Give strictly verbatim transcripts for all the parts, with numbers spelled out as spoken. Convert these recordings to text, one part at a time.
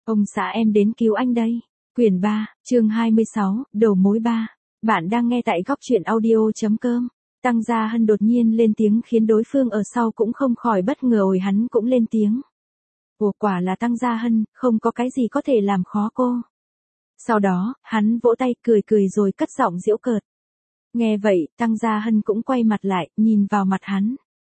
Ông xã em đến cứu anh đây. Quyển ba, chương hai mươi sáu, đầu mối ba. Bạn đang nghe tại góc truyện audio.com. Tăng Gia Hân đột nhiên lên tiếng khiến đối phương ở sau cũng không khỏi bất ngờ, ồi hắn cũng lên tiếng. Ủa, quả là Tăng Gia Hân, không có cái gì có thể làm khó cô. Sau đó, hắn vỗ tay cười cười rồi cất giọng giễu cợt. Nghe vậy, Tăng Gia Hân cũng quay mặt lại, nhìn vào mặt hắn.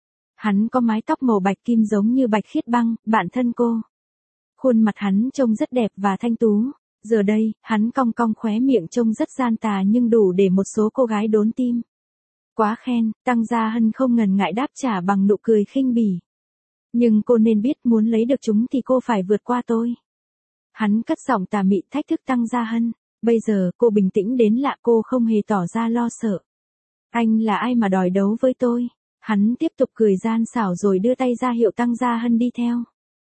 Hắn có mái tóc màu bạch kim giống như bạch khiết băng, bạn thân cô. Khuôn mặt hắn trông rất đẹp và thanh tú. Giờ đây, hắn cong cong khóe miệng trông rất gian tà nhưng đủ để một số cô gái đốn tim. Quá khen, Tăng Gia Hân không ngần ngại đáp trả bằng nụ cười khinh bỉ. Nhưng cô nên biết muốn lấy được chúng thì cô phải vượt qua tôi. Hắn cất giọng tà mị thách thức Tăng Gia Hân. Bây giờ cô bình tĩnh đến lạ, cô không hề tỏ ra lo sợ. Anh là ai mà đòi đấu với tôi? Hắn tiếp tục cười gian xảo rồi đưa tay ra hiệu Tăng Gia Hân đi theo.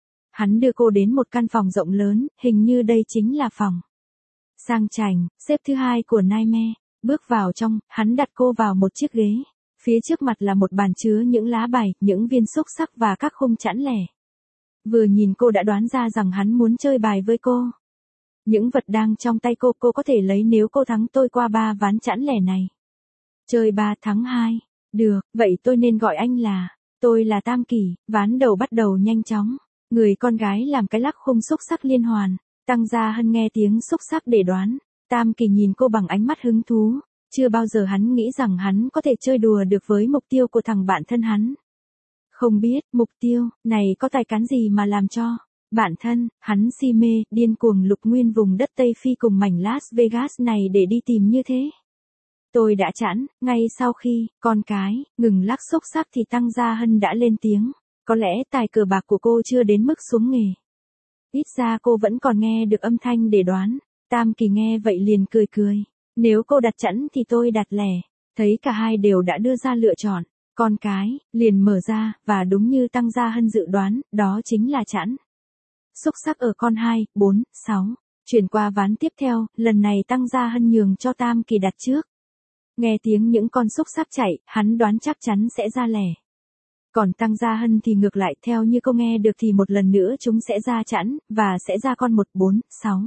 Hắn đưa cô đến một căn phòng rộng lớn, hình như đây chính là phòng sang chảnh, xếp thứ hai của Nightmare. Bước vào trong, hắn đặt cô vào một chiếc ghế. Phía trước mặt là một bàn chứa những lá bài, những viên xúc xắc và các khung chẵn lẻ. Vừa nhìn cô đã đoán ra rằng hắn muốn chơi bài với cô. Những vật đang trong tay cô, cô có thể lấy nếu cô thắng tôi qua ba ván chẵn lẻ này. Chơi ba thắng hai. Được, vậy tôi nên gọi anh là, tôi là Tam Kỳ. Ván đầu bắt đầu nhanh chóng. Người con gái làm cái lắc khung xúc xắc liên hoàn. Tăng Gia Hân nghe tiếng xúc xắc để đoán. Tam Kỳ nhìn cô bằng ánh mắt hứng thú. Chưa bao giờ hắn nghĩ rằng hắn có thể chơi đùa được với mục tiêu của thằng bạn thân hắn. Không biết, mục tiêu, này có tài cán gì mà làm cho bạn thân, hắn si mê, điên cuồng lục nguyên vùng đất Tây Phi cùng mảnh Las Vegas này để đi tìm như thế. Tôi đã chẵn, ngay sau khi, con cái, ngừng lắc xúc xắc thì Tăng Gia Hân đã lên tiếng. Có lẽ tài cờ bạc của cô chưa đến mức xuống nghề. Ít ra cô vẫn còn nghe được âm thanh để đoán. Tam Kỳ nghe vậy liền cười cười. Nếu cô đặt chẵn thì tôi đặt lẻ. Thấy cả hai đều đã đưa ra lựa chọn. Con cái, liền mở ra, và đúng như Tăng Gia Hân dự đoán, đó chính là chẵn. Xúc xắc ở con hai, bốn, sáu. Chuyển qua ván tiếp theo, lần này Tăng Gia Hân nhường cho Tam Kỳ đặt trước. Nghe tiếng những con xúc xắc chạy, hắn đoán chắc chắn sẽ ra lẻ. Còn Tăng Gia Hân thì ngược lại, theo như cô nghe được thì một lần nữa chúng sẽ ra chẵn, và sẽ ra con một, bốn, sáu.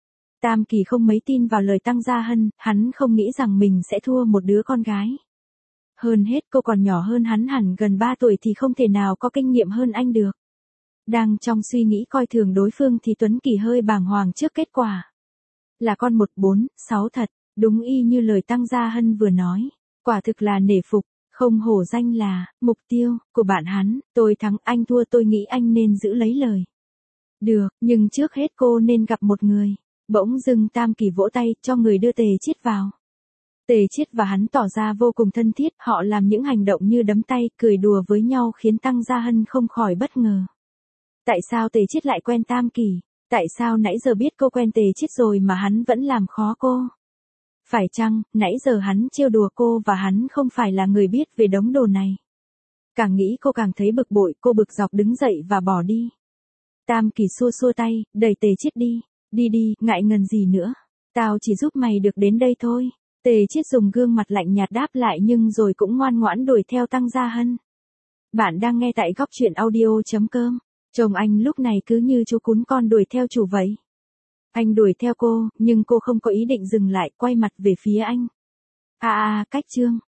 Tam Kỳ không mấy tin vào lời Tăng Gia Hân, hắn không nghĩ rằng mình sẽ thua một đứa con gái. Hơn hết cô còn nhỏ hơn hắn hẳn gần ba tuổi thì không thể nào có kinh nghiệm hơn anh được. Đang trong suy nghĩ coi thường đối phương thì Tuấn Kỳ hơi bàng hoàng trước kết quả. Là con một, bốn, sáu thật, đúng y như lời Tăng Gia Hân vừa nói. Quả thực là nể phục. Không hổ danh là, mục tiêu, của bạn hắn. Tôi thắng, anh thua, tôi nghĩ anh nên giữ lấy lời. Được, nhưng trước hết cô nên gặp một người. Bỗng dưng Tam Kỳ vỗ tay, cho người đưa Tề Chiết vào. Tề Chiết và hắn tỏ ra vô cùng thân thiết, họ làm những hành động như đấm tay, cười đùa với nhau khiến Tăng Gia Hân không khỏi bất ngờ. Tại sao Tề Chiết lại quen Tam Kỳ? Tại sao nãy giờ biết cô quen Tề Chiết rồi mà hắn vẫn làm khó cô? Phải chăng, nãy giờ hắn trêu đùa cô và hắn không phải là người biết về đống đồ này? Càng nghĩ cô càng thấy bực bội, cô bực dọc đứng dậy và bỏ đi. Tam Kỳ xua xua tay, đẩy Tề Chiết đi. Đi đi, ngại ngần gì nữa. Tao chỉ giúp mày được đến đây thôi. Tề Chiết dùng gương mặt lạnh nhạt đáp lại nhưng rồi cũng ngoan ngoãn đuổi theo Tăng Gia Hân. Bạn đang nghe tại góc truyện audio.com. Chồng anh lúc này cứ như chú cún con đuổi theo chủ vậy. Anh đuổi theo cô, nhưng cô không có ý định dừng lại, quay mặt về phía anh. À à, cách chương.